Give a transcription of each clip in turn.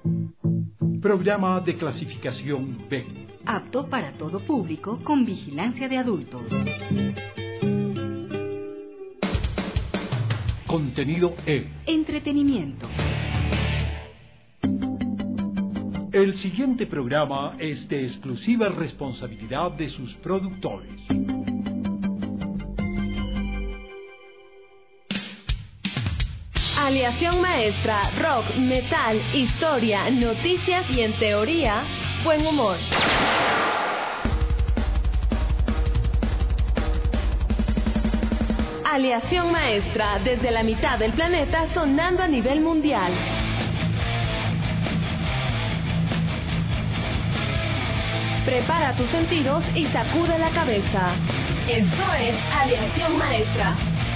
Programa de clasificación B. Apto para todo público con vigilancia de adultos. Contenido E. Entretenimiento. El siguiente programa es de exclusiva responsabilidad de sus productores. Aleación maestra, rock, metal, historia, noticias y en teoría, buen humor. Aleación maestra, desde la mitad del planeta sonando a nivel mundial. Prepara tus sentidos y sacude la cabeza. Esto es Aleación maestra.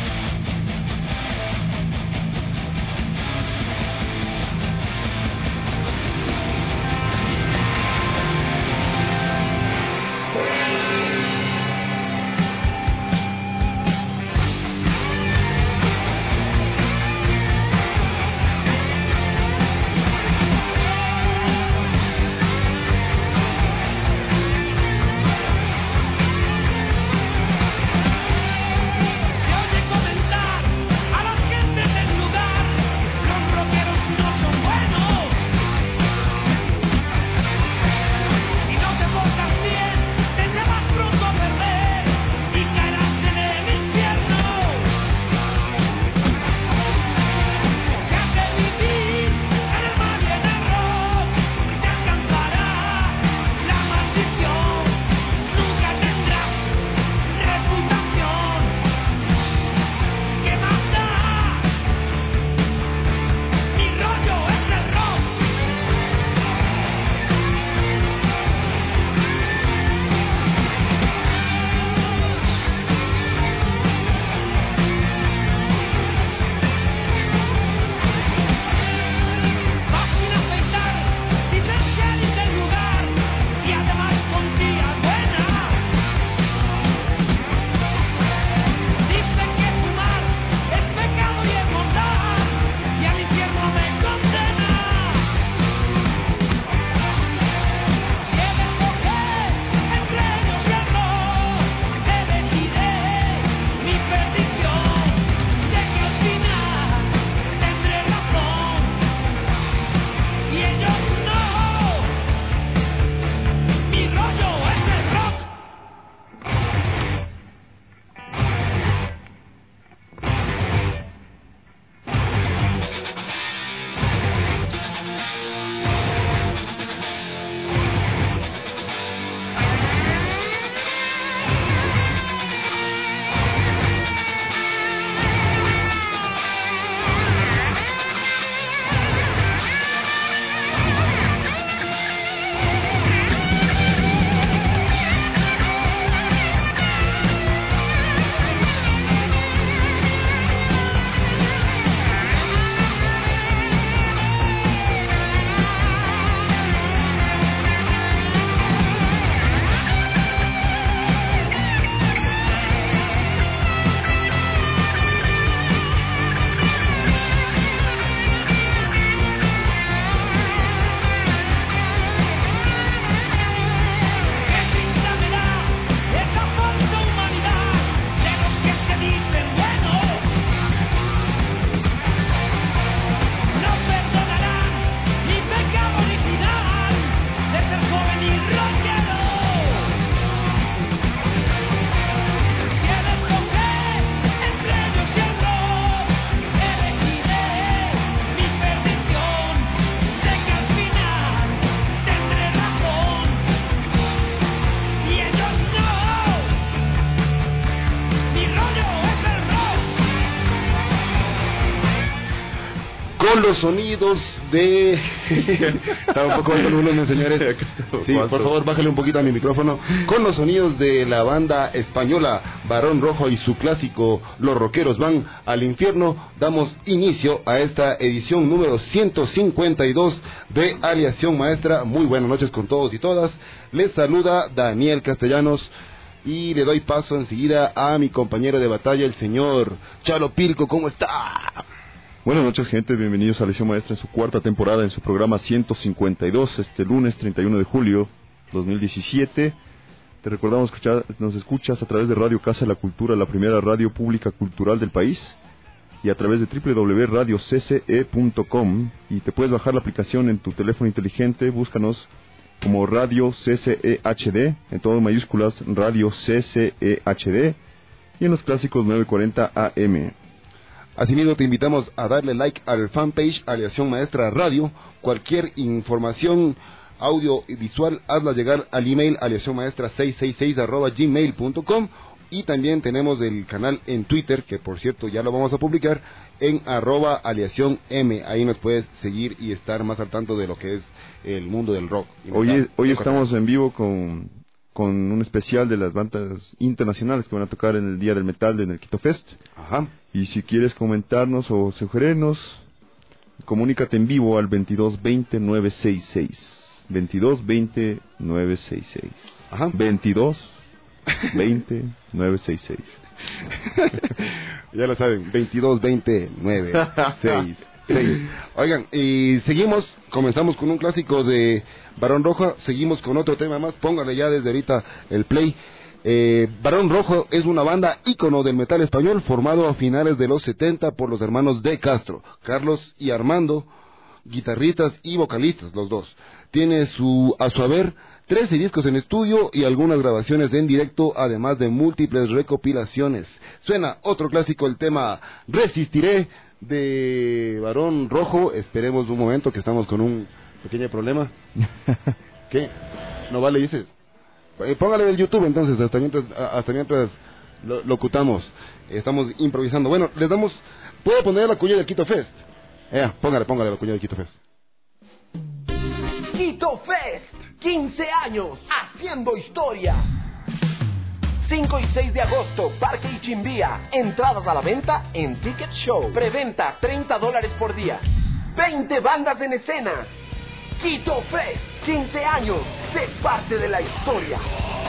Con los sonidos de... Estaba un poco con volumen, señores. Sí, por favor, bájale un poquito a mi micrófono. Con los sonidos de la banda española Barón Rojo y su clásico Los Rockeros Van al Infierno, damos inicio a esta edición número 152 de Aleación Maestra. Muy buenas noches con todos y todas. Les saluda Daniel Castellanos y le doy paso enseguida a mi compañero de batalla, el señor Chalo Pilco. ¿Cómo está? Buenas noches, gente. Bienvenidos a Lección Maestra en su cuarta temporada, en su programa 152, este lunes 31 de julio 2017. Te recordamos que nos escuchas a través de Radio Casa de la Cultura, la primera radio pública cultural del país, y a través de www.radiocce.com, y te puedes bajar la aplicación en tu teléfono inteligente. Búscanos como Radio CCE HD, en todo mayúsculas, Radio CCE HD, y en los clásicos 940 AM. Asimismo, te invitamos a darle like al fanpage Aleación Maestra Radio. Cualquier información audio y visual, hazla llegar al email aleacionmaestra666@gmail.com, y también tenemos el canal en Twitter, que por cierto ya lo vamos a publicar, en @aleacionm. Ahí nos puedes seguir y estar más al tanto de lo que es el mundo del rock. Hoy estamos en vivo con un especial de las bandas internacionales que van a tocar en el Día del Metal en el Quito Fest. Ajá. Y si quieres comentarnos o sugerirnos, comunícate en vivo al 2220-966. 2220-966. Ajá. 2220-966. Ya lo saben, 2220-966. Oigan, y comenzamos con un clásico de Barón Rojo, seguimos con otro tema más. Póngale ya desde ahorita el play. Barón Rojo es una banda ícono del metal español, formado a finales de los 70 por los hermanos de Castro, Carlos y Armando, guitarristas y vocalistas, los dos. Tiene a su haber 13 discos en estudio y algunas grabaciones en directo, además de múltiples recopilaciones. Suena otro clásico, el tema Resistiré de Barón Rojo. Esperemos un momento, que estamos con un pequeño problema. ¿Qué? No vale, dices. Póngale el YouTube entonces, hasta mientras locutamos. Estamos improvisando. Bueno, les damos... ¿Puedo poner la cuña del Quito Fest? Póngale la cuña del Quito Fest. Quito Fest, 15 años haciendo historia. 5 y 6 de agosto, Parque Ichimbía. Entradas a la venta en Ticket Show. Preventa $30 por día. 20 bandas en escena. Quito Fest, 15 años. Sé parte de la historia.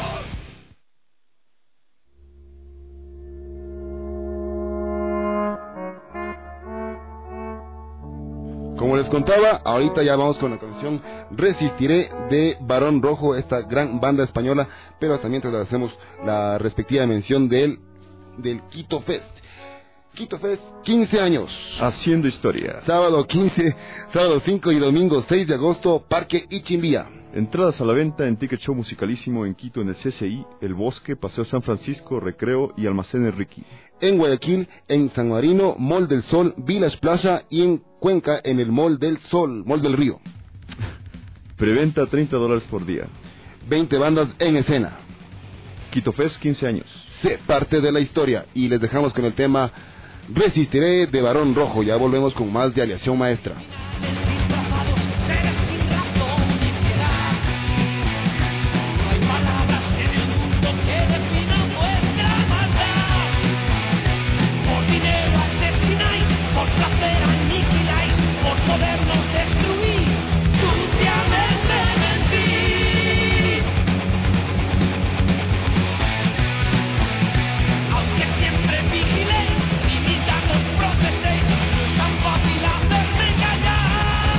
Como les contaba, ahorita ya vamos con la canción Resistiré de Barón Rojo, esta gran banda española, pero hasta mientras le hacemos la respectiva mención del Quito Fest. Quito Fest, 15 años. Haciendo historia. Sábado 5 y domingo 6 de agosto, Parque Ichimbía. Entradas a la venta en Ticket Show Musicalísimo en Quito, en el CCI, El Bosque, Paseo San Francisco, Recreo y Almacén Enrique. En Guayaquil, en San Marino, Mall del Sol, Village Plaza, y en Cuenca, en el Mall del Sol, Mall del Río. Preventa $30 por día. 20 bandas en escena. Quito Fest, 15 años. Sé parte de la historia. Y les dejamos con el tema Resistiré de Barón Rojo. Ya volvemos con más de Aleación Maestra. Fácil hacerme callar.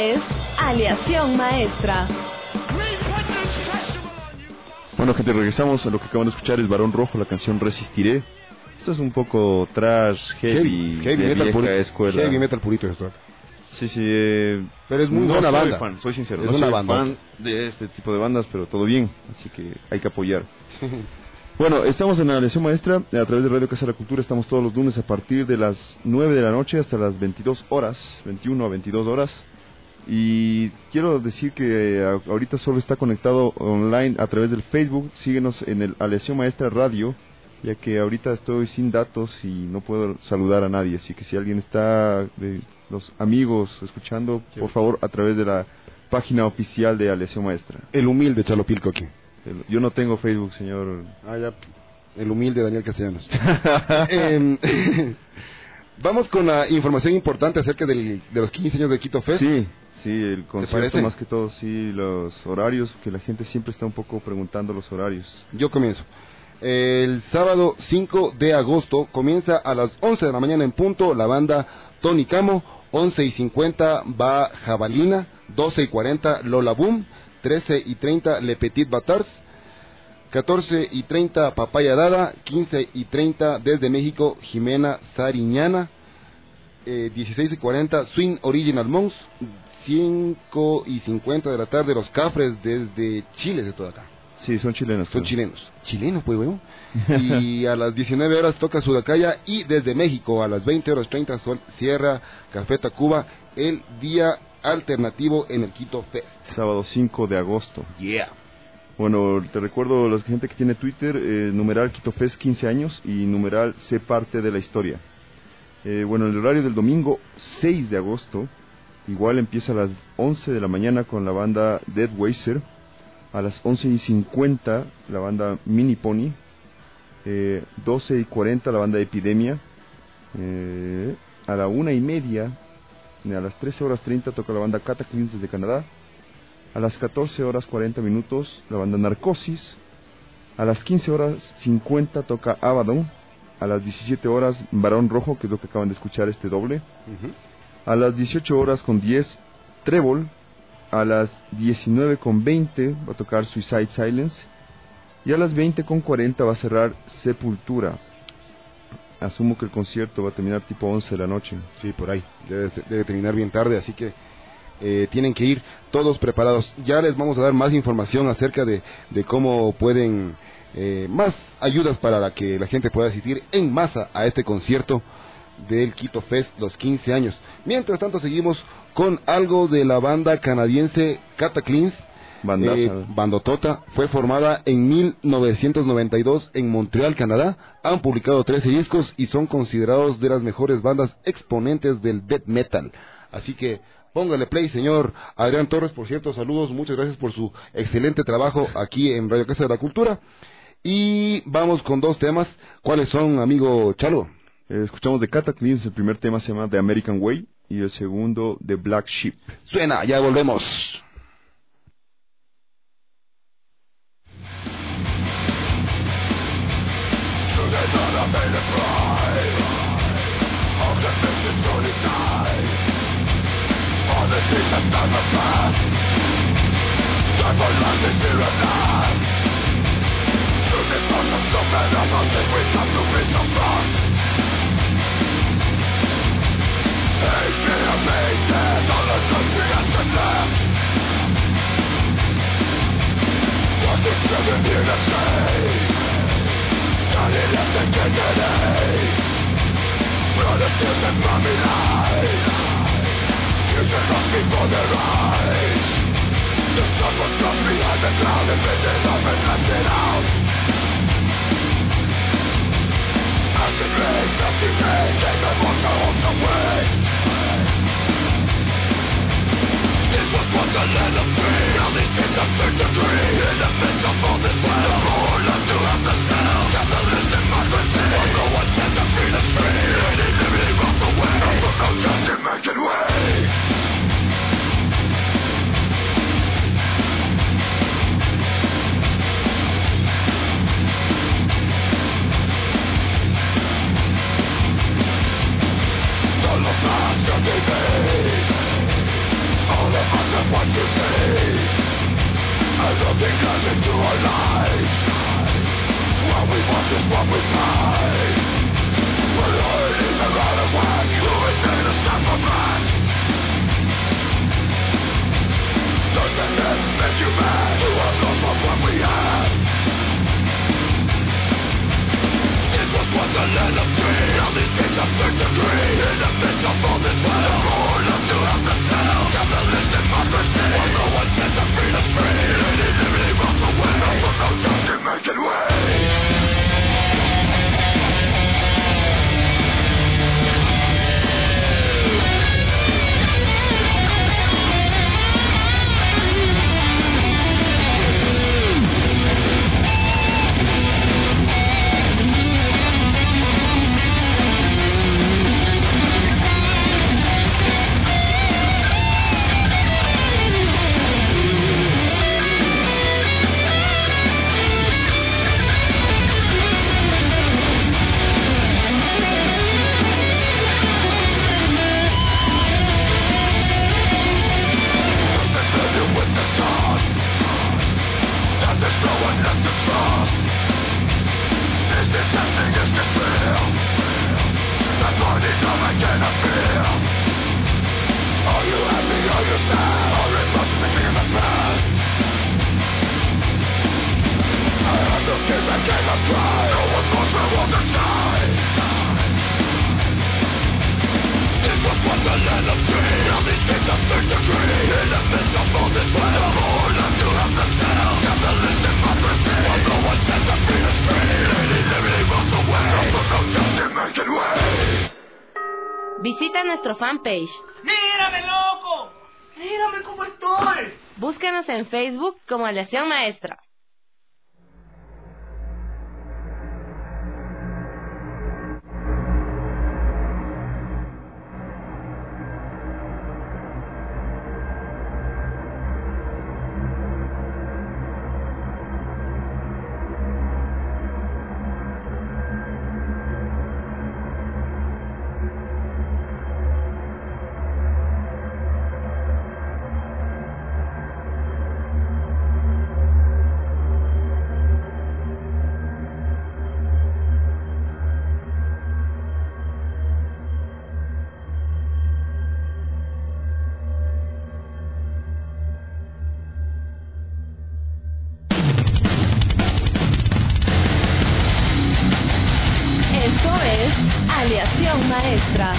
es Aleación Maestra. Bueno, gente, regresamos a lo que acaban de escuchar, es Barón Rojo, la canción Resistiré. Esto es un poco trash, heavy metal purito esto. Sí, pero es muy buena banda. Soy sincero, es no soy fan de este tipo de bandas, pero todo bien, así que hay que apoyar. Bueno, estamos en la Aleación Maestra, a través de Radio Casa de la Cultura, estamos todos los lunes a partir de las 9 de la noche hasta las 22 horas, 21 a 22 horas. Y quiero decir que ahorita solo está conectado online a través del Facebook. Síguenos en el Aleación Maestra Radio, ya que ahorita estoy sin datos y no puedo saludar a nadie. Así que si alguien está de los amigos escuchando, por favor, a través de la página oficial de Aleación Maestra. El humilde Chalopilco aquí. Yo no tengo Facebook, señor. Ya. El humilde Daniel Castellanos. Vamos con la información importante acerca de los 15 años de Quito Fest. Sí, el concierto más que todo, sí, los horarios, que la gente siempre está un poco preguntando los horarios. Yo comienzo. El sábado 5 de agosto comienza a las 11 de la mañana en punto la banda Tony Camo, 11:50 va Jabalina, 12:40 Lola Boom, 13:30 Le Petit Batards, 14:30 Papaya Dada, 15:30 desde México Jimena Sariñana, 16:40 Swing Original Monks, 5:50 de la tarde Los Cafres desde Chile, de todo acá. Sí, son chilenos. Son chilenos. Chilenos, pues, weón. Y a las 19 horas toca Sudacaya y desde México a las 20:30 cierra Café Tacuba, el día alternativo en el Quito Fest. Sábado 5 de agosto. Yeah. Bueno, te recuerdo a la gente que tiene Twitter, numeral Quito Fest 15 años y numeral sé parte de la historia. Bueno, el horario del domingo 6 de agosto, igual empieza a las 11 de la mañana con la banda Dead Weiser, a las 11:50 la banda Mini Pony, 12:40 la banda Epidemia, a la 1:30, a las 13:30 toca la banda Cataclysm desde Canadá, a las 14:40 la banda Narcosis, a las 15:50 toca Abaddon, a las 17 horas Barón Rojo, que es lo que acaban de escuchar este doble, a las 18:10 Trébol, a las 19:20 va a tocar Suicide Silence y a las 20:40 va a cerrar Sepultura. Asumo que el concierto va a terminar tipo 11 de la noche. Sí, por ahí, debe terminar bien tarde, así que tienen que ir todos preparados. Ya les vamos a dar más información acerca de cómo pueden, más ayudas para que la gente pueda asistir en masa a este concierto del Quito Fest, los 15 años. Mientras tanto seguimos con algo de la banda canadiense Cataclysm. Bandotota, fue formada en 1992 en Montreal, Canadá. Han publicado 13 discos y son considerados de las mejores bandas exponentes del death metal. Así que póngale play, señor Adrián Torres. Por cierto, saludos, muchas gracias por su excelente trabajo aquí en Radio Casa de la Cultura. Y vamos con dos temas. ¿Cuáles son, amigo Chalo? Escuchamos de Cataclysm, el primer tema se llama The American Way y el segundo The Black Sheep. Suena, ya volvemos. Visita nuestro fanpage. ¡Mírame, loco! ¡Mírame cómo estoy! Búscanos en Facebook como Aleación Maestra. Eso es Aleación Maestra.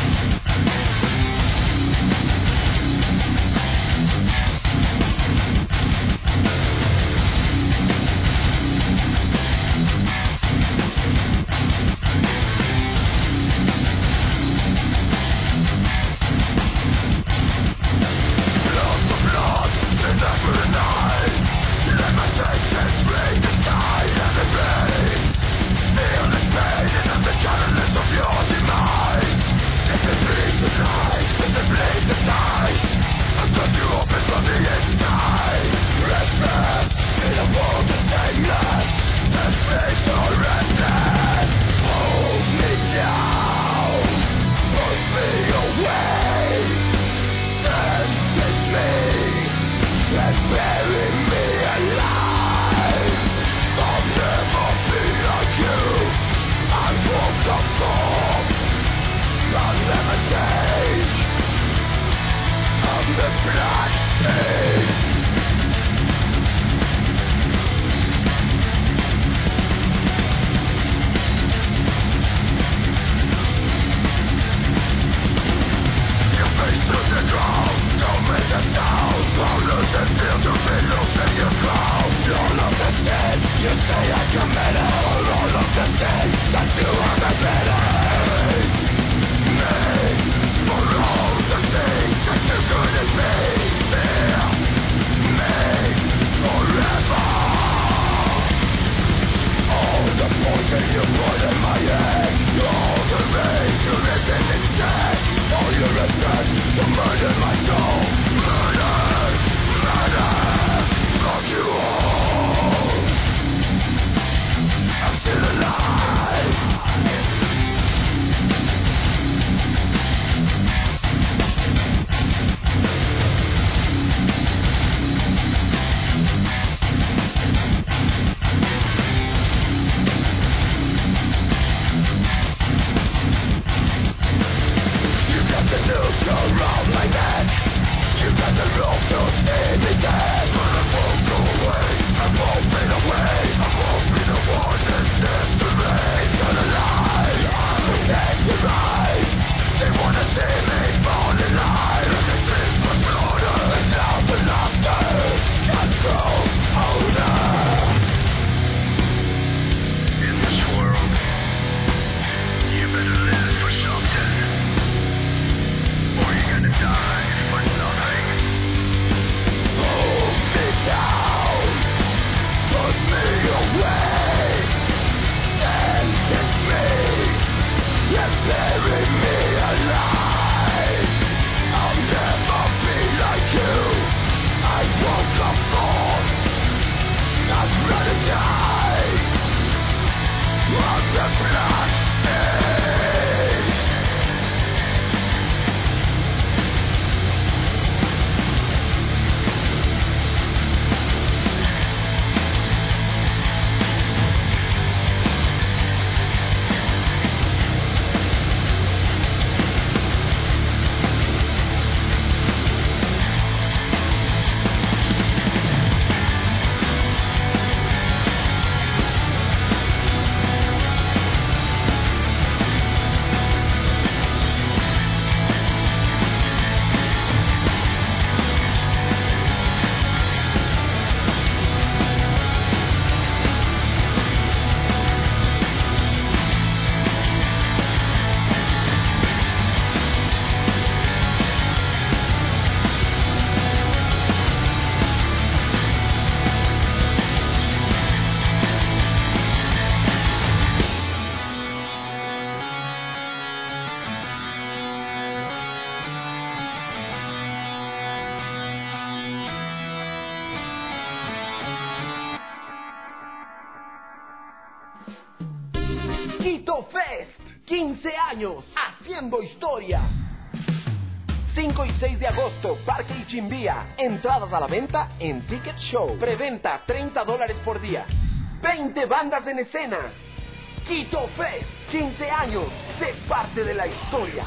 Quito Fest, 15 años haciendo historia. 5 y 6 de agosto, Parque Ichimbía. Entradas a la venta en Ticket Show. Preventa $30 por día. 20 bandas en escena. Quito Fest, 15 años. Sé parte de la historia.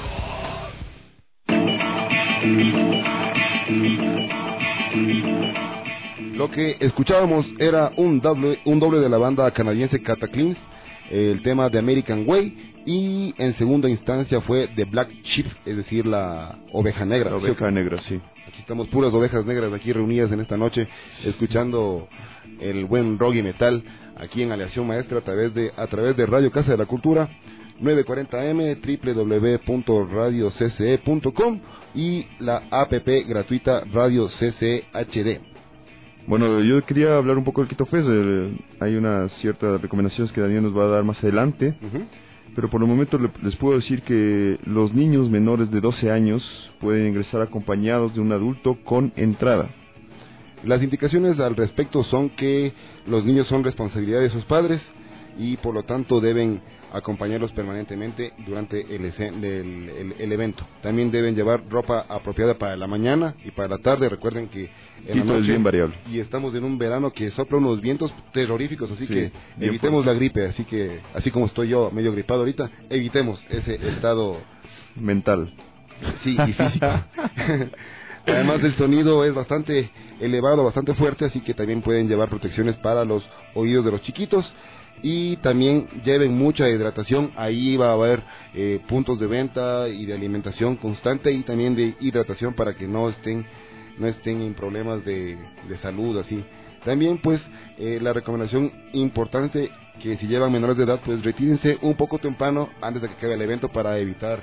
Lo que escuchábamos era un doble de la banda canadiense Cataclysm, el tema de American Way, y en segunda instancia fue The Black Sheep, es decir, la oveja negra. La oveja negra, sí. Aquí estamos puras ovejas negras aquí reunidas en esta noche, escuchando el buen rock y metal aquí en Aleación Maestra a través de Radio Casa de la Cultura, 940M, www.radiocce.com y la app gratuita Radio CCE HD. Bueno, yo quería hablar un poco del Quito Fest. Hay unas ciertas recomendaciones que Daniel nos va a dar más adelante, pero por el momento les puedo decir que los niños menores de 12 años pueden ingresar acompañados de un adulto con entrada. Las indicaciones al respecto son que los niños son responsabilidad de sus padres y por lo tanto deben acompañarlos permanentemente durante el evento. También deben llevar ropa apropiada para la mañana y para la tarde. Recuerden que en la noche es bien variable y estamos en un verano que sopla unos vientos terroríficos, así que evitemos la gripe. Así como estoy yo medio gripado ahorita, evitemos ese estado mental, sí, y físico. Además, el sonido es bastante elevado, bastante fuerte, así que también pueden llevar protecciones para los oídos de los chiquitos. Y también lleven mucha hidratación. Ahí va a haber puntos de venta y de alimentación constante y también de hidratación para que no estén en problemas de salud así. También pues la recomendación importante que si llevan menores de edad pues retírense un poco temprano antes de que acabe el evento para evitar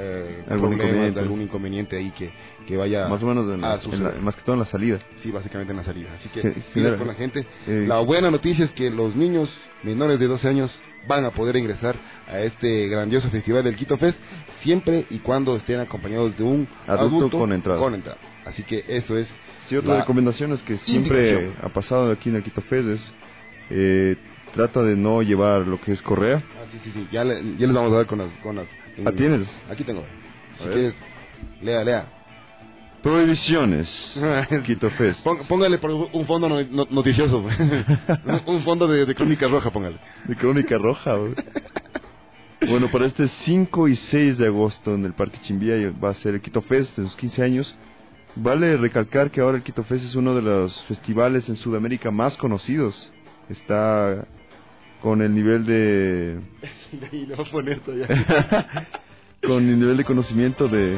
algún inconveniente ahí que vaya más o menos más que todo en la salida. Sí, básicamente en la salida. Así que cuidado con la gente. La buena noticia es que los niños menores de 12 años van a poder ingresar a este grandioso festival del Quito Fest siempre y cuando estén acompañados de un adulto con entrada. Así que eso es. Sí, otra recomendación es que siempre ha pasado aquí en el Quito Fest es trata de no llevar lo que es correa. Sí. Ya les vamos a dar con las ¿Tienes? Aquí tengo. Si quieres, lea. Prohibiciones. Quito Fest. Póngale por un fondo noticioso. Un fondo de Crónica Roja, póngale. De Crónica Roja. Bueno, para este 5 y 6 de agosto en el Parque Ichimbía va a ser el Quito Fest en sus 15 años. Vale recalcar que ahora el Quito Fest es uno de los festivales en Sudamérica más conocidos. Está con el nivel de... Y le voy a poner todavía. Con el nivel de conocimiento de...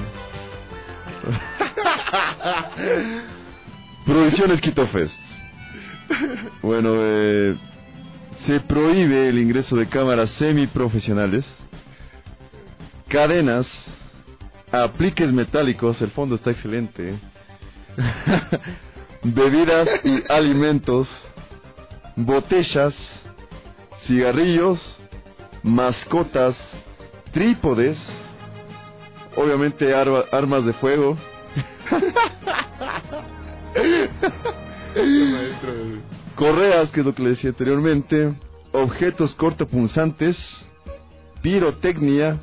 Prohibiciones Quito Fest. Bueno, se prohíbe el ingreso de cámaras semiprofesionales, cadenas, apliques metálicos, el fondo está excelente, bebidas y alimentos, botellas, cigarrillos, mascotas, trípodes, obviamente armas de fuego, correas, que es lo que le decía anteriormente, objetos cortopunzantes, pirotecnia,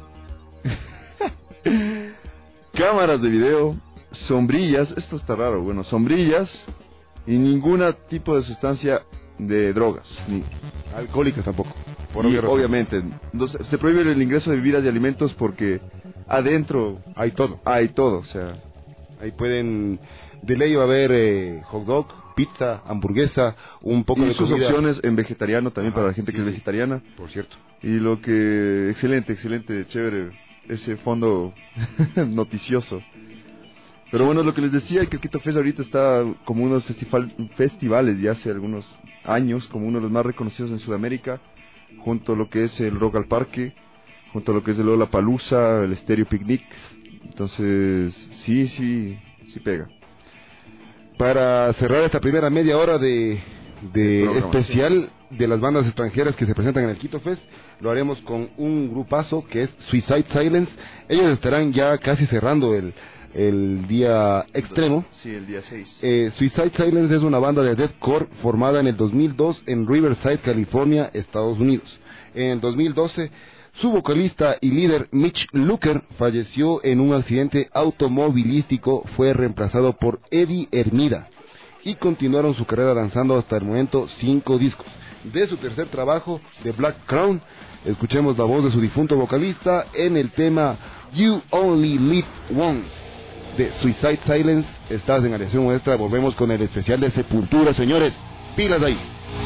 cámaras de video, sombrillas, esto está raro, bueno, sombrillas y ningún tipo de sustancia de drogas, ni alcohólicas tampoco. Y obviamente, entonces, se prohíbe el ingreso de bebidas y alimentos porque adentro hay todo, o sea, ahí pueden, de ley va a haber hot dog, pizza, hamburguesa, un poco de sus comida. Opciones en vegetariano también para la gente que es vegetariana. Por cierto. Y lo que, excelente, chévere, ese fondo noticioso. Pero bueno, lo que les decía, que el Quito Fest ahorita está como unos festivales ya hace algunos años, como uno de los más reconocidos en Sudamérica, junto a lo que es el Rock al Parque, junto a lo que es el Lollapalooza, el Stereo Picnic. Entonces, sí pega. Para cerrar esta primera media hora de especial de las bandas extranjeras que se presentan en el Quito Fest, lo haremos con un grupazo que es Suicide Silence. Ellos estarán ya casi cerrando el día extremo. Sí, el día 6. Suicide Silence es una banda de deathcore formada en el 2002 en Riverside, California, Estados Unidos. En el 2012, su vocalista y líder Mitch Luker falleció en un accidente automovilístico. Fue reemplazado por Eddie Hermida y continuaron su carrera lanzando hasta el momento 5 discos. De su tercer trabajo, The Black Crown, escuchemos la voz de su difunto vocalista en el tema You Only Live Once de Suicide Silence. Estás en Aleación Maestra, volvemos con el especial de Sepultura, señores, pilas de ahí.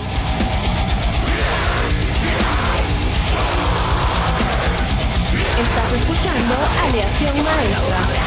Estás escuchando Aleación Maestra.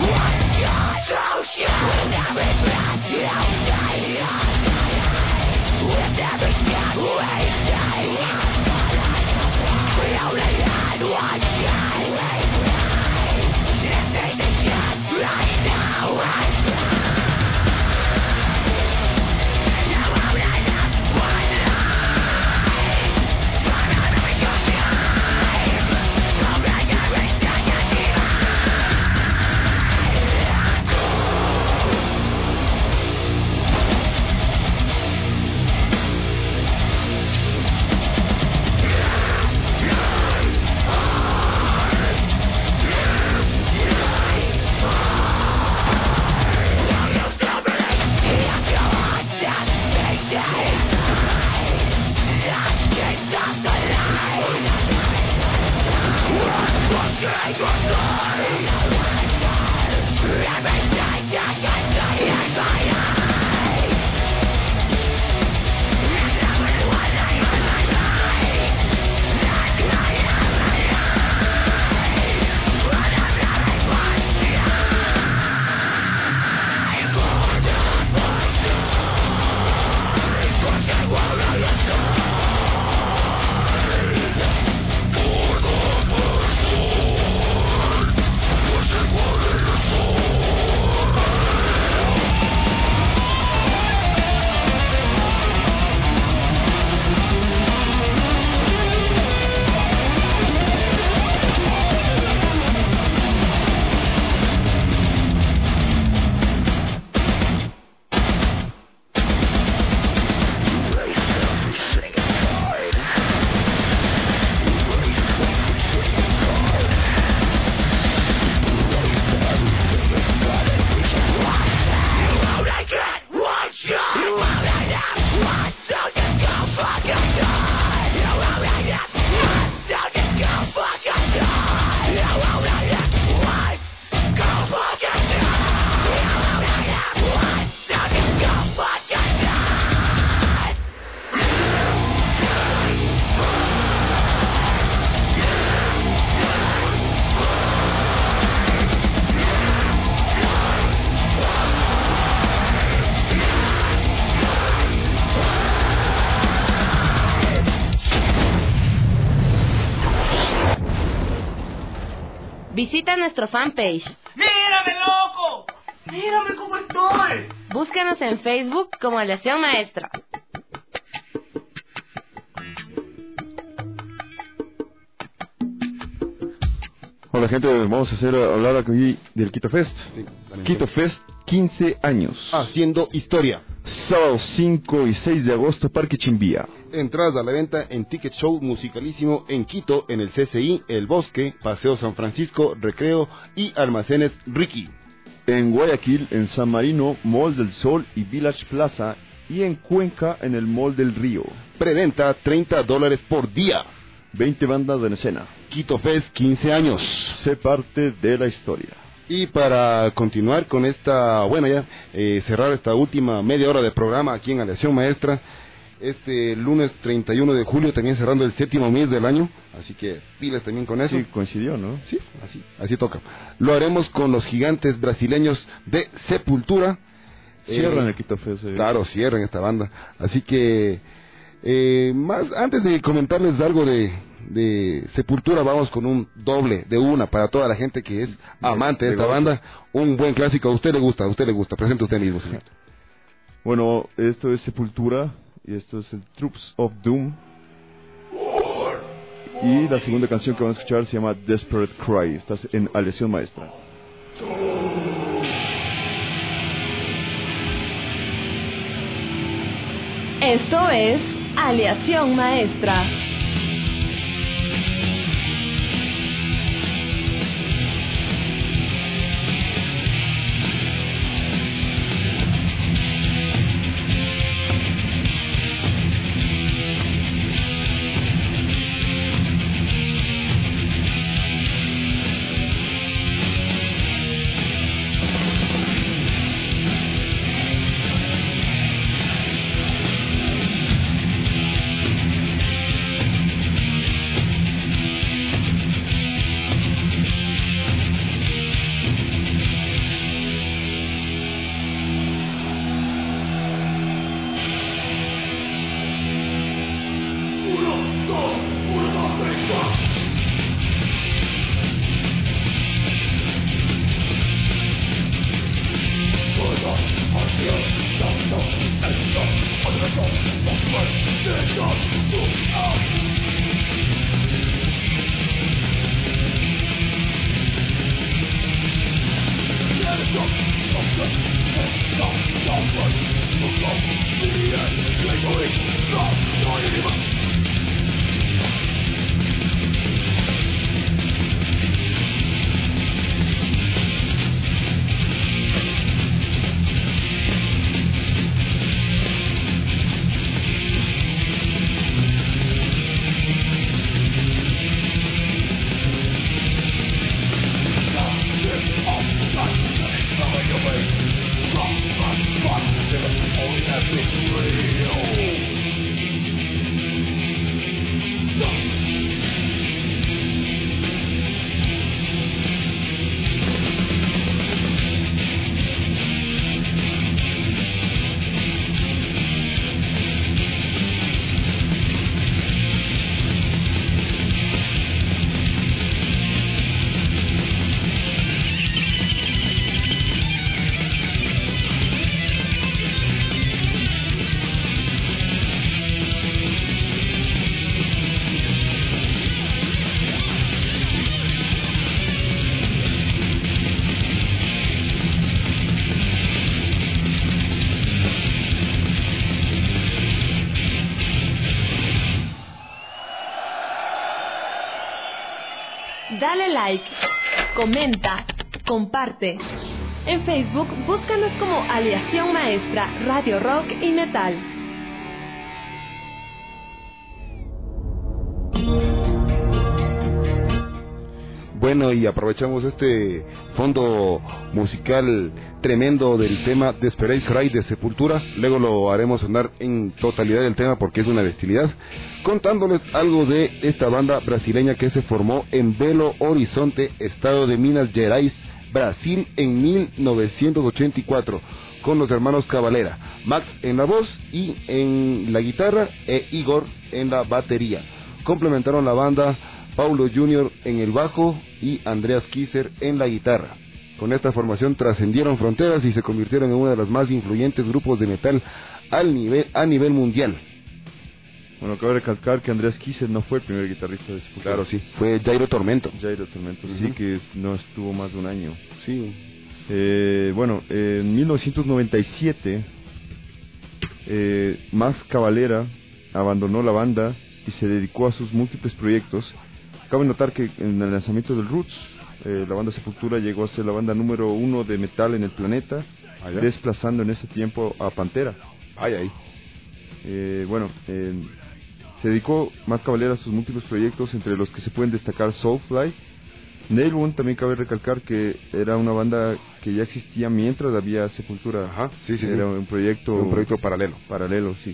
Visita nuestro fanpage. ¡Mírame, loco! ¡Mírame cómo estoy! Búscanos en Facebook como Aleación Maestra. Hola gente, vamos a hablar aquí del Quito Fest. Sí, Quito Fest, 15 años. Haciendo historia. Sábado 5 y 6 de agosto, Parque Chimbía. Entradas a la venta en Ticket Show Musicalísimo en Quito, en el CCI, El Bosque, Paseo San Francisco, Recreo y Almacenes Ricky. En Guayaquil, en San Marino, Mall del Sol y Village Plaza. Y en Cuenca, en el Mall del Río. Preventa $30 por día. 20 bandas en escena. Quito Fest, 15 años. Sé parte de la historia. Y para continuar con esta, cerrar esta última media hora de programa aquí en Aleación Maestra, este lunes 31 de julio, también cerrando el 7º mes del año, así que pilas también con eso. Sí, coincidió, ¿no? Sí, así toca. Lo haremos con los gigantes brasileños de Sepultura. Cierran el Quito Fest. Claro, cierran esta banda. Así que, antes de comentarles algo de Sepultura, vamos con un doble de una para toda la gente que es amante de esta banda. Un buen clásico. A usted le gusta. Presente usted mismo, señor. Bueno, esto es Sepultura y esto es el Troops of Doom. Y la segunda canción que vamos a escuchar se llama Desperate Cry. Estás en Aleación Maestra. Esto es Aleación Maestra. Dale like, comenta, comparte. En Facebook, búscanos como Aleación Maestra, Radio Rock y Metal. Bueno, y aprovechamos este fondo musical tremendo del tema Desperate Cry de Sepultura. Luego lo haremos sonar en totalidad del tema porque es una bestialidad, contándoles algo de esta banda brasileña que se formó en Belo Horizonte, estado de Minas Gerais, Brasil, en 1984, con los hermanos Cavalera, Max en la voz y en la guitarra e Igor en la batería. Complementaron la banda Paulo Jr. en el bajo y Andreas Kisser en la guitarra. Con esta formación trascendieron fronteras y se convirtieron en uno de los más influyentes grupos de metal a nivel mundial. Bueno, cabe recalcar que Andreas Kisser no fue el primer guitarrista de Sepultura. Claro, sí, fue Jairo Tormento. Sí, que no estuvo más de un año. Sí. Bueno, en 1997, Max Cavalera abandonó la banda y se dedicó a sus múltiples proyectos. Cabe notar que en el lanzamiento del Roots, la banda Sepultura llegó a ser la banda número 1 de metal en el planeta, desplazando en ese tiempo a Pantera. Bueno, se dedicó Max Cavalera a sus múltiples proyectos, entre los que se pueden destacar Soulfly. Nailwound, también cabe recalcar que era una banda que ya existía mientras había Sepultura. Ajá, sí, era un proyecto paralelo. Paralelo, sí.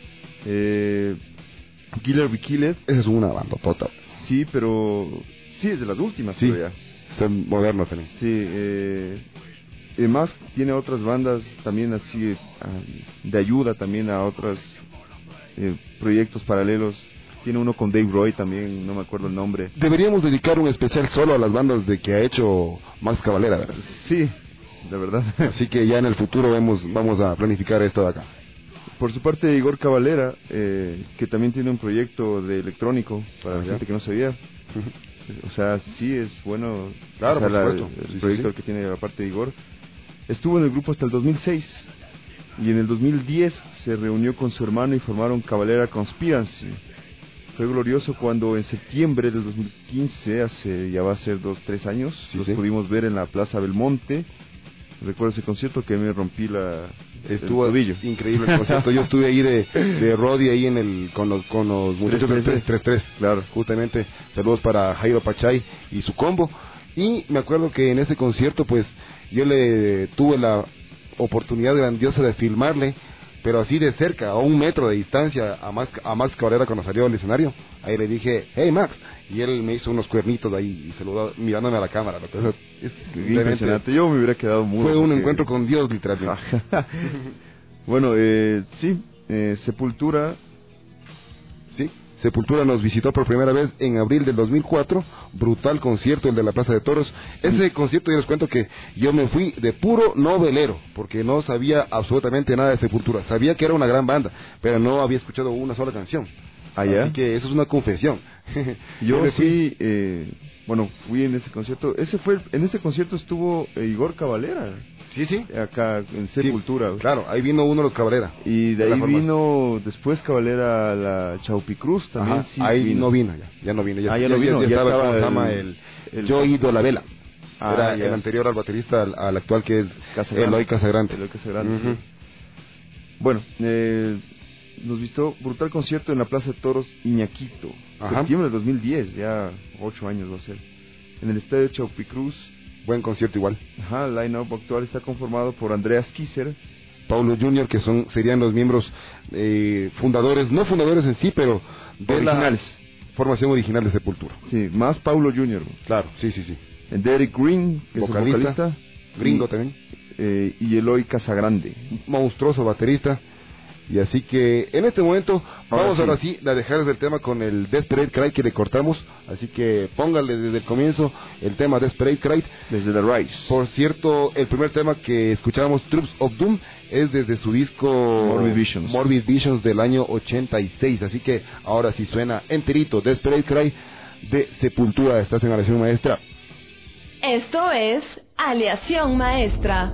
Killer Be Killed. Esa es una banda total. Sí, pero sí, es de las últimas. Sí, es moderno también. Sí, más tiene otras bandas también así de ayuda también a otros proyectos paralelos. Tiene uno con Dave Roy también, no me acuerdo el nombre. Deberíamos dedicar un especial solo a las bandas de que ha hecho Max Cavalera, ¿verdad? Sí, de verdad. Así que ya en el futuro vamos a planificar esto de acá. Por su parte, Igor Cavalera, que también tiene un proyecto de electrónico, para la gente que no sabía. O sea, sí es bueno. Claro, o sea, por supuesto. El proyecto que tiene aparte de Igor. Estuvo en el grupo hasta el 2006. Y en el 2010 se reunió con su hermano y formaron Cavalera Conspiracy. Fue glorioso cuando en septiembre del 2015, hace ya va a ser 3 años, los pudimos ver en la Plaza Belmonte. Recuerdo ese concierto que me rompí Estuvo el tobillo. Increíble el concierto. Yo estuve ahí de Roddy ahí con los muchachos del 3-3. Claro. Justamente, saludos para Jairo Pachay y su combo. Y me acuerdo que en ese concierto, pues, yo le tuve la oportunidad grandiosa de filmarle, pero así de cerca, a 1 metro de distancia, a Max Cabrera cuando salió al escenario. Ahí le dije, hey Max, y él me hizo unos cuernitos de ahí y saludó mirándome a la cámara. Lo que es impresionante. Yo me hubiera quedado mudo. Fue un encuentro con Dios, literalmente. Bueno, Sepultura. Sí, Sepultura nos visitó por primera vez en abril del 2004, brutal concierto, el de la Plaza de Toros. Ese concierto, yo les cuento que yo me fui de puro novelero, porque no sabía absolutamente nada de Sepultura. Sabía que era una gran banda, pero no había escuchado una sola canción. Así que eso es una confesión. Yo sí, fui en ese concierto. En ese concierto estuvo Igor Cavalera. Sí. Acá en Sepultura. Sí, claro, ahí vino uno de los Cavalera. Y de ahí vino después Cavalera la Chaupicruz también. Ajá, sí, ahí vino. No vino, ya no vino. Ya no vino. Ya estaba, ¿cómo se llama? El Joey Dolabella. Era el anterior al baterista, al actual, que es Eloy Casagrande. Sí. Bueno, nos visitó brutal concierto en la Plaza de Toros Iñaquito, septiembre de 2010, ya 8 años va a ser, en el estadio Chaupicruz. Buen concierto igual. El line-up actual está conformado por Andreas Kisser, Paulo Junior, que serían los miembros fundadores, no fundadores en sí, pero de originales. La formación original de Sepultura. Sí, más Paulo Junior. Claro, sí. Derek Green, que es vocalista, gringo también. Y Eloy Casagrande, monstruoso baterista. Y así que en este momento vamos ahora sí a dejarles el tema con el Desperate Cry que le cortamos. Así que póngale desde el comienzo el tema Desperate Cry desde The Rise. Por cierto, el primer tema que escuchábamos, Troops of Doom, es desde su disco Morbid Visions del año 86. Así que ahora sí suena enterito Desperate Cry de Sepultura. Estás en Aleación Maestra. Esto es Aleación Maestra.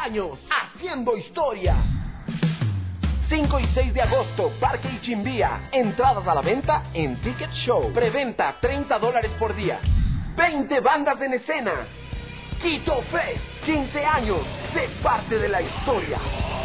años haciendo historia. 5 y 6 de agosto, Parque Ichimbía. Entradas a la venta en Ticket Show. Preventa $30 por día. 20 bandas en escena. Quito Fest, 15 años. Sé parte de la historia.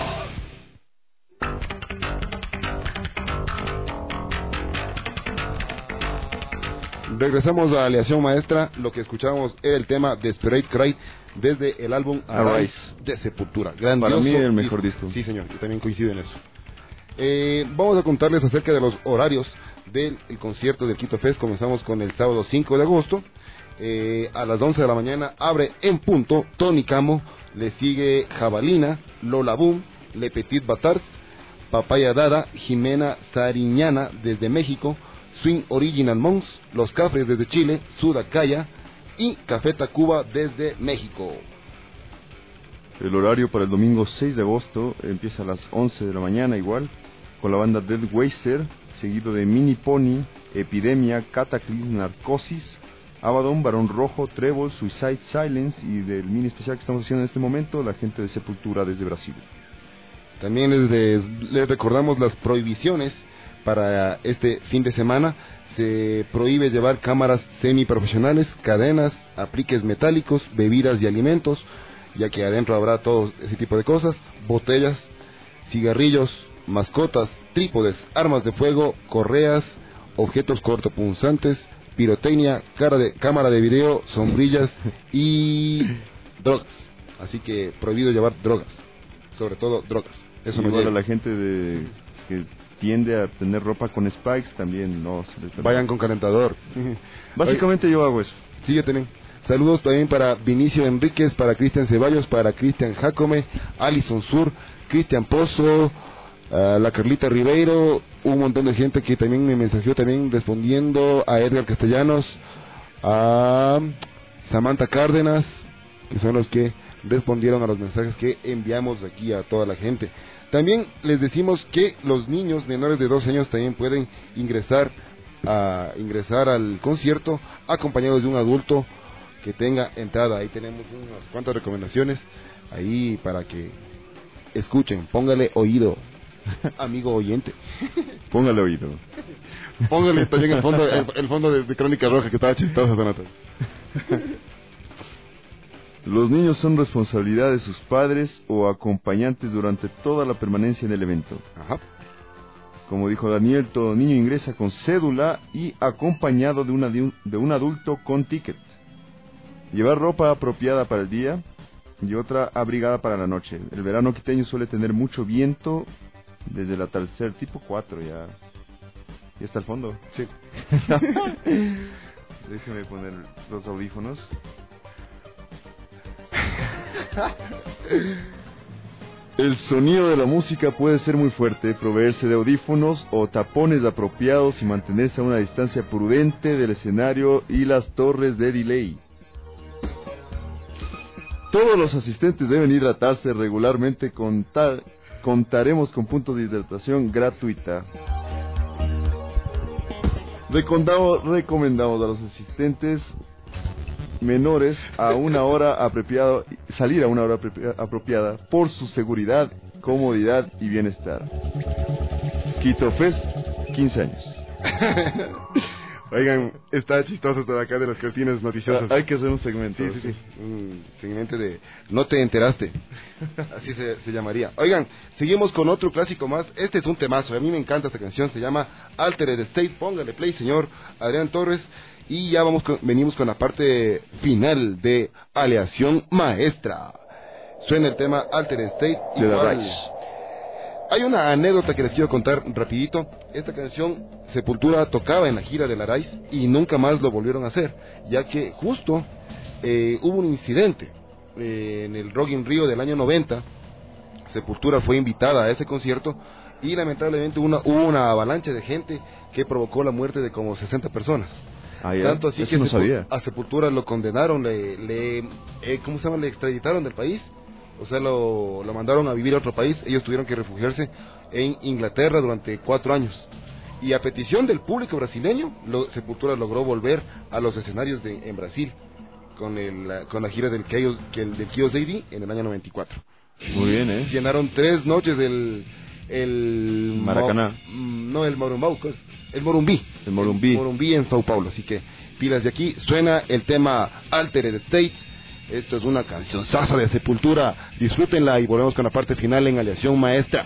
Regresamos a Aleación Maestra. Lo que escuchábamos era el tema Desperate Cry desde el álbum Arise de Sepultura. Grandioso. Para mí el mejor disco. Sí, señor, yo también coincido en eso. Vamos a contarles acerca de los horarios del concierto del Quito Fest. Comenzamos con el sábado 5 de agosto. A las 11 de la mañana abre en punto Tony Camo. Le sigue Jabalina, Lola Boom, Le Petit Batards, Papaya Dada, Jimena Sariñana desde México, Swing Original Monks, Los Cafres desde Chile, Sudacaya y Café Tacuba desde México. El horario para el domingo 6 de agosto empieza a las 11 de la mañana igual, con la banda Dead Weiser, seguido de Mini Pony, Epidemia, Cataclysm, Narcosis, Abaddon, Barón Rojo, Trébol, Suicide Silence y del mini especial que estamos haciendo en este momento, la gente de Sepultura desde Brasil. También les recordamos las prohibiciones para este fin de semana. Se prohíbe llevar cámaras semiprofesionales, cadenas, apliques metálicos, bebidas y alimentos, ya que adentro habrá todo ese tipo de cosas, botellas, cigarrillos, mascotas, trípodes, armas de fuego, correas, objetos cortopunzantes, pirotecnia, cámara de video, sombrillas y drogas. Así que prohibido llevar drogas, sobre todo drogas. Eso no llega. A la gente que tiende a tener ropa con spikes también no se les vayan con calentador. Básicamente yo hago eso. Sigue también. Saludos también para Vinicio Enríquez, para Cristian Ceballos, para Cristian Jacome, Alison Sur, Cristian Pozo, la Carlita Ribeiro, un montón de gente que también me mensajeó también respondiendo, a Edgar Castellanos, a Samantha Cárdenas, que son los que respondieron a los mensajes que enviamos aquí a toda la gente. También les decimos que los niños menores de 12 años también pueden ingresar al concierto acompañados de un adulto que tenga entrada. Ahí tenemos unas cuantas recomendaciones ahí para que escuchen. Póngale oído, amigo oyente. Póngale oído. Póngale también el fondo de Crónica Roja que estaba chistoso, Jonathan. Los niños son responsabilidad de sus padres o acompañantes durante toda la permanencia en el evento. Ajá. Como dijo Daniel, todo niño ingresa con cédula y acompañado de un adulto con ticket. Llevar ropa apropiada para el día y otra abrigada para la noche. El verano quiteño suele tener mucho viento desde el atardecer, tipo 4 ya está al fondo. Sí. Déjeme poner los audífonos. El sonido de la música puede ser muy fuerte, proveerse de audífonos o tapones apropiados y mantenerse a una distancia prudente del escenario y las torres de delay. Todos los asistentes deben hidratarse regularmente. Contaremos con puntos de hidratación gratuita. Recomendamos a los asistentes menores salir a una hora apropiada por su seguridad, comodidad y bienestar. Quito Fest, 15 años. Oigan, está chistoso todo acá de las cortinas noticiosas. Hay que hacer un segmento. Sí. Un segmento de No te enteraste. Así se llamaría. Oigan, seguimos con otro clásico más. Este es un temazo. A mí me encanta esta canción. Se llama Altered State. Póngale play, señor Adrián Torres. Y ya venimos con la parte final de Aleación Maestra. Suena el tema Altered State. Hay una anécdota que les quiero contar rapidito. Esta canción Sepultura tocaba en la gira de la Arise y nunca más lo volvieron a hacer, ya que justo hubo un incidente en el Rock in Rio del año 90. Sepultura fue invitada a ese concierto y lamentablemente hubo una avalancha de gente que provocó la muerte de como 60 personas. Tanto así que a Sepultura lo condenaron, ¿cómo se llama? Le extraditaron del país. O sea, lo mandaron a vivir a otro país. Ellos tuvieron que refugiarse en Inglaterra durante 4 años. Y a petición del público brasileño, Sepultura logró volver a los escenarios en Brasil con la gira del Chaos AD en el año 94. Muy bien, Llenaron 3 noches el Maracaná. El Morumbí. El Morumbí en Sao Paulo. Así que pilas de aquí. Suena el tema Altered State. Esto es una canción sasa de Sepultura. Disfrútenla y volvemos con la parte final en Aleación Maestra.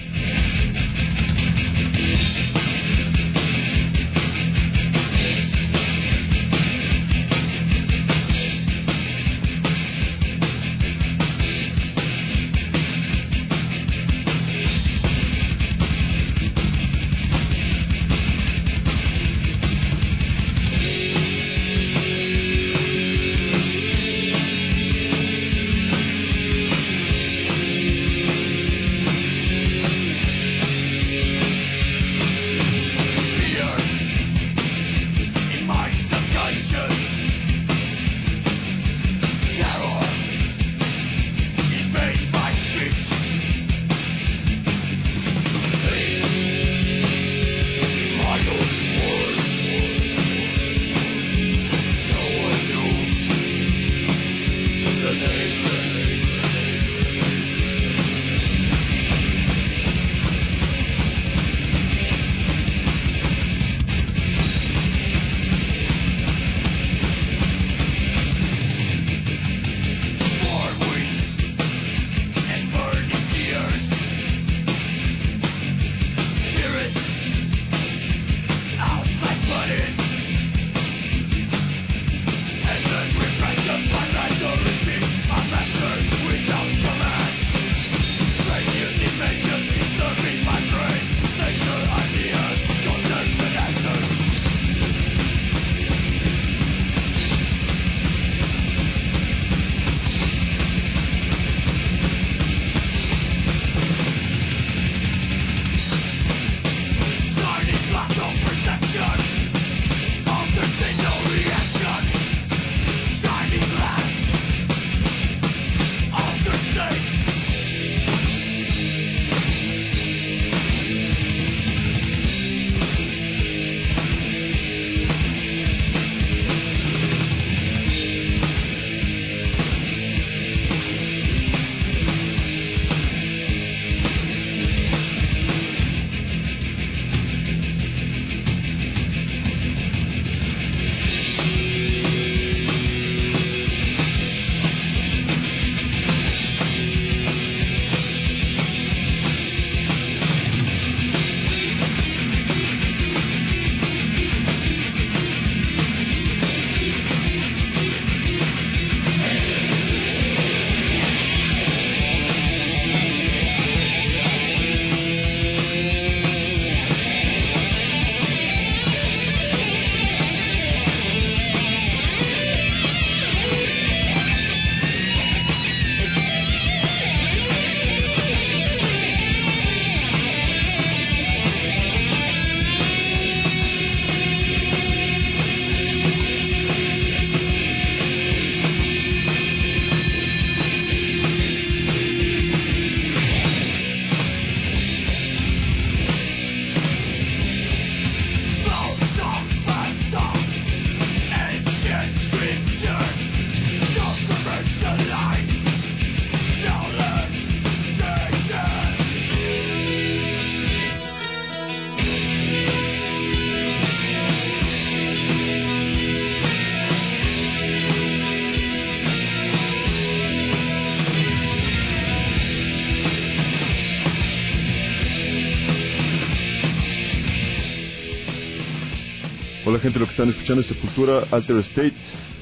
Hola gente, lo que están escuchando es Sepultura, Altered State,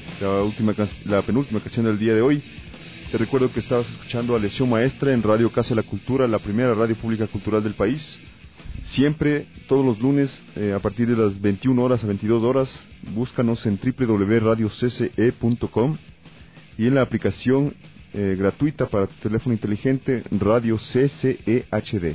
la penúltima canción del día de hoy. Te recuerdo que estabas escuchando Aleación Maestra en Radio Casa de la Cultura, la primera radio pública cultural del país. Siempre, todos los lunes, a partir de las 21 horas a 22 horas, búscanos en www.radiocce.com y en la aplicación gratuita para tu teléfono inteligente, Radio CCE HD.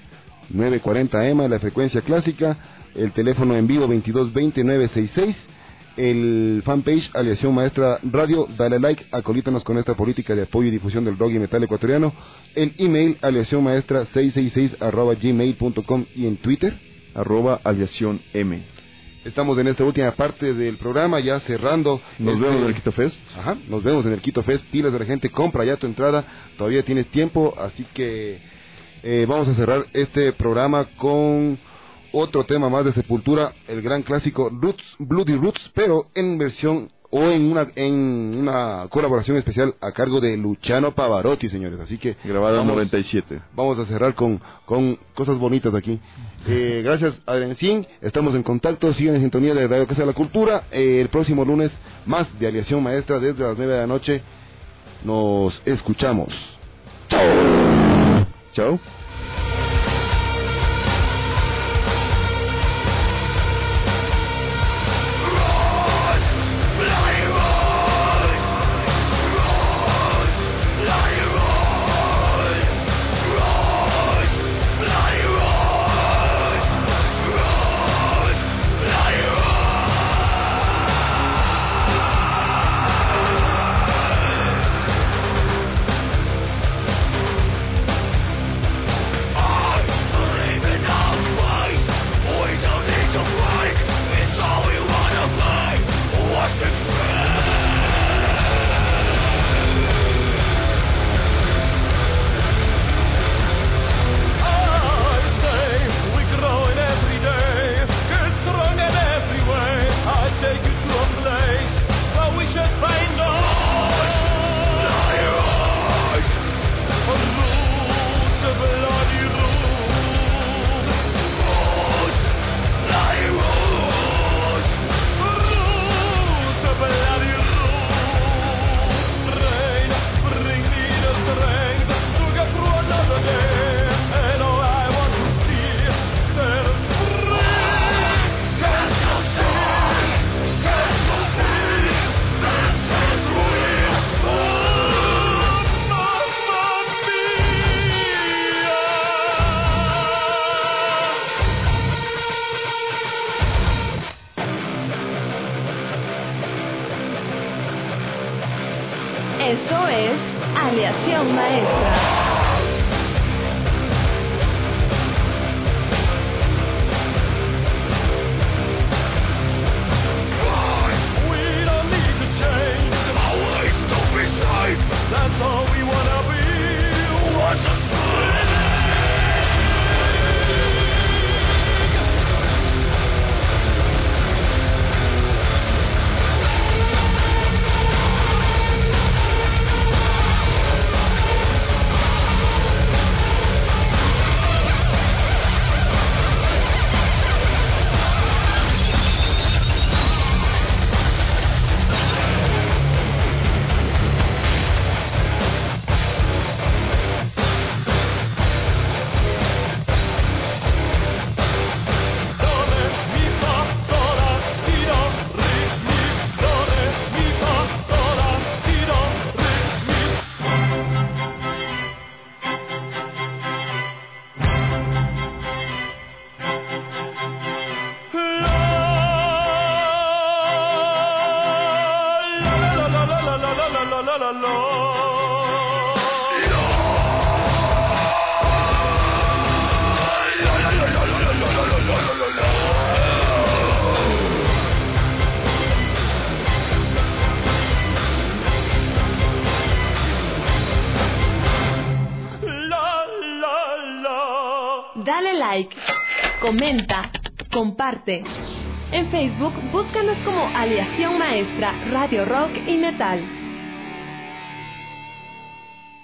940 EMA, la frecuencia clásica, el teléfono en vivo 2220-966, el fanpage Aleación Maestra Radio, dale like, acolítanos con esta política de apoyo y difusión del rock y metal ecuatoriano, el email aleacionmaestra666@gmail.com y en Twitter @aleacionm. Estamos en esta última parte del programa, ya cerrando. Nos vemos en el Quito Fest. Ajá, nos vemos en el Quito Fest. Pilas de la gente, compra ya tu entrada. Todavía tienes tiempo, así que vamos a cerrar este programa con otro tema más de Sepultura, el gran clásico Roots, Bloody Roots, pero en versión o en una colaboración especial a cargo de Luciano Pavarotti, señores. Así que grabada en 97. Vamos a cerrar con cosas bonitas aquí. Gracias, Adriancín. Estamos en contacto. Sigan en sintonía de Radio Casa de la Cultura. El próximo lunes más de Aviación Maestra desde las 9 de la noche. Nos escuchamos. Chao. Chao. Esto es Aleación Maestra. Dale like, comenta, comparte. En Facebook búscanos como Aleación Maestra, Radio Rock y Metal.